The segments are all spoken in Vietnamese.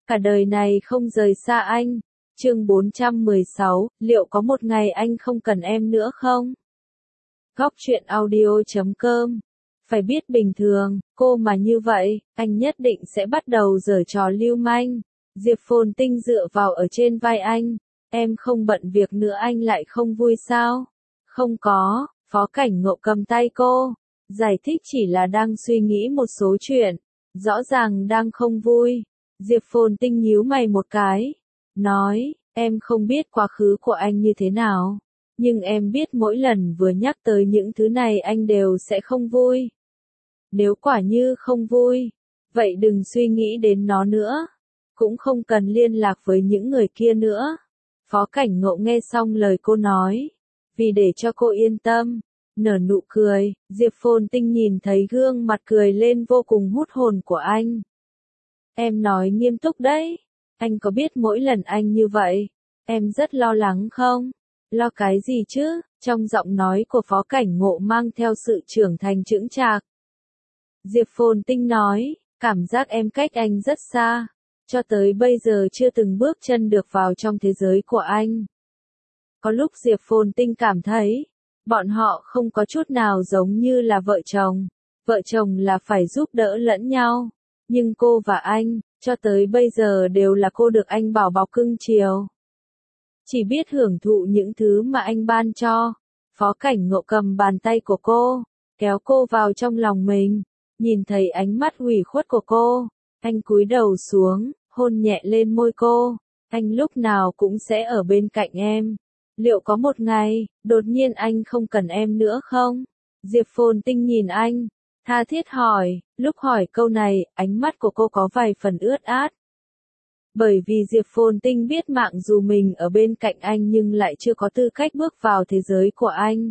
cả đời này không rời xa anh. Chương 416, liệu có một ngày anh không cần em nữa không? Góc truyện audio.com. Phải biết bình thường, cô mà như vậy, anh nhất định sẽ bắt đầu giở trò lưu manh. Diệp Phồn Tinh dựa vào ở trên vai anh. Em không bận việc nữa anh lại không vui sao? Không có, Phó Cảnh Ngộ cầm tay cô. Giải thích chỉ là đang suy nghĩ một số chuyện. Rõ ràng đang không vui. Diệp Phồn Tinh nhíu mày một cái. Nói, em không biết quá khứ của anh như thế nào. Nhưng em biết mỗi lần vừa nhắc tới những thứ này anh đều sẽ không vui. Nếu quả như không vui, vậy đừng suy nghĩ đến nó nữa. Cũng không cần liên lạc với những người kia nữa. Phó Cảnh Ngộ nghe xong lời cô nói. Vì để cho cô yên tâm, nở nụ cười, Diệp Phồn Tinh nhìn thấy gương mặt cười lên vô cùng hút hồn của anh. Em nói nghiêm túc đấy. Anh có biết mỗi lần anh như vậy, em rất lo lắng không? Lo cái gì chứ? Trong giọng nói của Phó Cảnh Ngộ mang theo sự trưởng thành chững chạc. Diệp Phồn Tinh nói, cảm giác em cách anh rất xa. Cho tới bây giờ chưa từng bước chân được vào trong thế giới của anh. Có lúc Diệp Phồn Tinh cảm thấy, bọn họ không có chút nào giống như là vợ chồng. Vợ chồng là phải giúp đỡ lẫn nhau. Nhưng cô và anh, cho tới bây giờ đều là cô được anh bảo bọc cưng chiều. Chỉ biết hưởng thụ những thứ mà anh ban cho. Phó Cảnh Ngộ cầm bàn tay của cô, kéo cô vào trong lòng mình. Nhìn thấy ánh mắt ủy khuất của cô, anh cúi đầu xuống, hôn nhẹ lên môi cô. Anh lúc nào cũng sẽ ở bên cạnh em. Liệu có một ngày, đột nhiên anh không cần em nữa không? Diệp Phồn Tinh nhìn anh, tha thiết hỏi. Lúc hỏi câu này, ánh mắt của cô có vài phần ướt át. Bởi vì Diệp Phồn Tinh biết mạng dù mình ở bên cạnh anh nhưng lại chưa có tư cách bước vào thế giới của anh.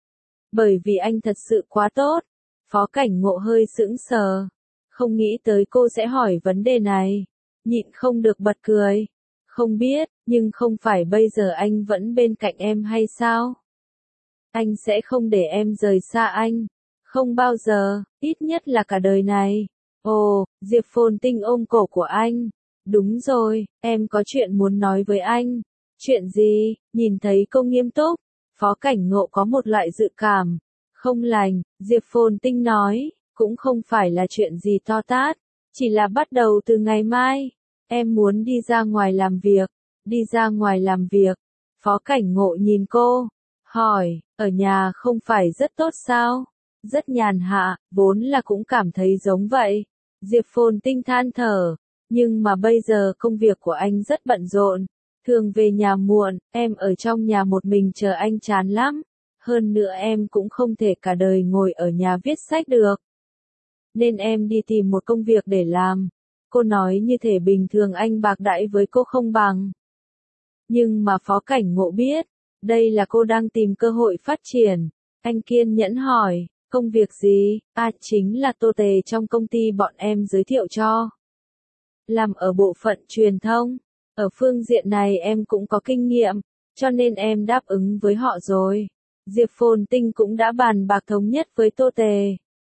Bởi vì anh thật sự quá tốt. Phó Cảnh Ngộ hơi sững sờ. Không nghĩ tới cô sẽ hỏi vấn đề này. Nhịn không được bật cười. Không biết, nhưng không phải bây giờ anh vẫn bên cạnh em hay sao? Anh sẽ không để em rời xa anh. Không bao giờ, ít nhất là cả đời này. Ồ, Diệp Phồn Tinh ôm cổ của anh. Đúng rồi, em có chuyện muốn nói với anh. Chuyện gì? Nhìn thấy cô nghiêm túc, Phó Cảnh Ngộ có một loại dự cảm không lành. Diệp Phồn Tinh nói, cũng không phải là chuyện gì to tát, chỉ là bắt đầu từ ngày mai, em muốn đi ra ngoài làm việc. Đi ra ngoài làm việc? Phó Cảnh Ngộ nhìn cô, hỏi, ở nhà không phải rất tốt sao? Rất nhàn hạ, vốn là cũng cảm thấy giống vậy. Diệp Phồn Tinh than thở, nhưng mà bây giờ công việc của anh rất bận rộn, thường về nhà muộn, em ở trong nhà một mình chờ anh chán lắm. Hơn nữa em cũng không thể cả đời ngồi ở nhà viết sách được. Nên em đi tìm một công việc để làm. Cô nói như thể bình thường anh bạc đãi với cô không bằng. Nhưng mà Phó Cảnh Ngộ biết, đây là cô đang tìm cơ hội phát triển. Anh kiên nhẫn hỏi, công việc gì? Chính là tô tề trong công ty bọn em giới thiệu cho. Làm ở bộ phận truyền thông. Ở phương diện này em cũng có kinh nghiệm, cho nên em đáp ứng với họ rồi. Diệp Phồn Tinh cũng đã bàn bạc thống nhất với tô tề.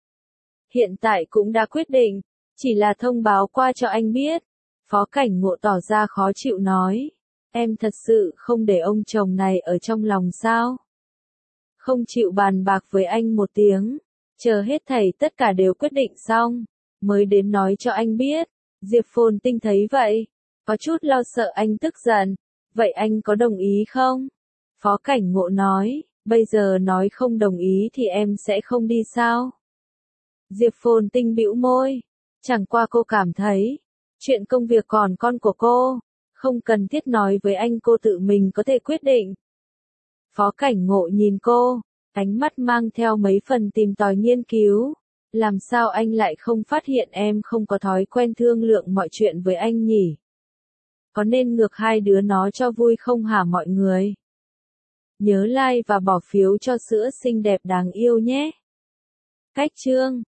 Hiện tại cũng đã quyết định, chỉ là thông báo qua cho anh biết. Phó Cảnh Ngộ tỏ ra khó chịu nói. Em thật sự không để ông chồng này ở trong lòng sao? Không chịu bàn bạc với anh một tiếng, chờ hết thảy tất cả đều quyết định xong, mới đến nói cho anh biết. Diệp Phồn Tinh thấy vậy, có chút lo sợ anh tức giận. Vậy anh có đồng ý không? Phó Cảnh Ngộ nói, bây giờ nói không đồng ý thì em sẽ không đi sao? Diệp Phồn Tinh bĩu môi, chẳng qua cô cảm thấy, chuyện công việc còn con của cô, không cần thiết nói với anh, cô tự mình có thể quyết định. Phó Cảnh Ngộ nhìn cô, ánh mắt mang theo mấy phần tìm tòi nghiên cứu. Làm sao anh lại không phát hiện em không có thói quen thương lượng mọi chuyện với anh nhỉ? Có nên ngược hai đứa nó cho vui không hả mọi người? Nhớ like và bỏ phiếu cho sữa xinh đẹp đáng yêu nhé. Cách chương